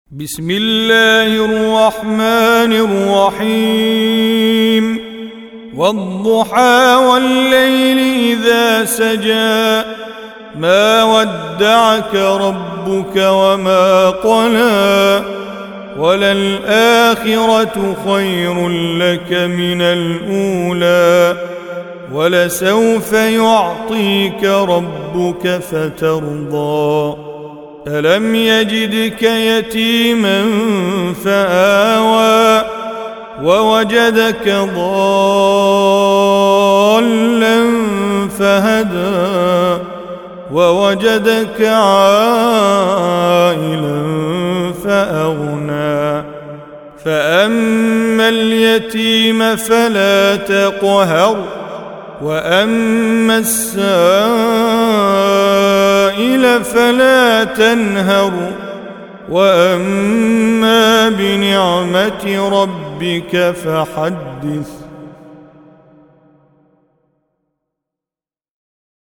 بسم الله الرحمن الرحيم والضحى والليل إذا سجى ما ودعك ربك وما قلى وللآخرة خير لك من الأولى ولسوف يعطيك ربك فترضى ألم يجدك يتيما فآوى ووجدك ضالا فهدى ووجدك عائلا فأغنى فأما اليتيم فلا تقهر وأما السائل فلا تنهر وأما بنعمة ربك فحدث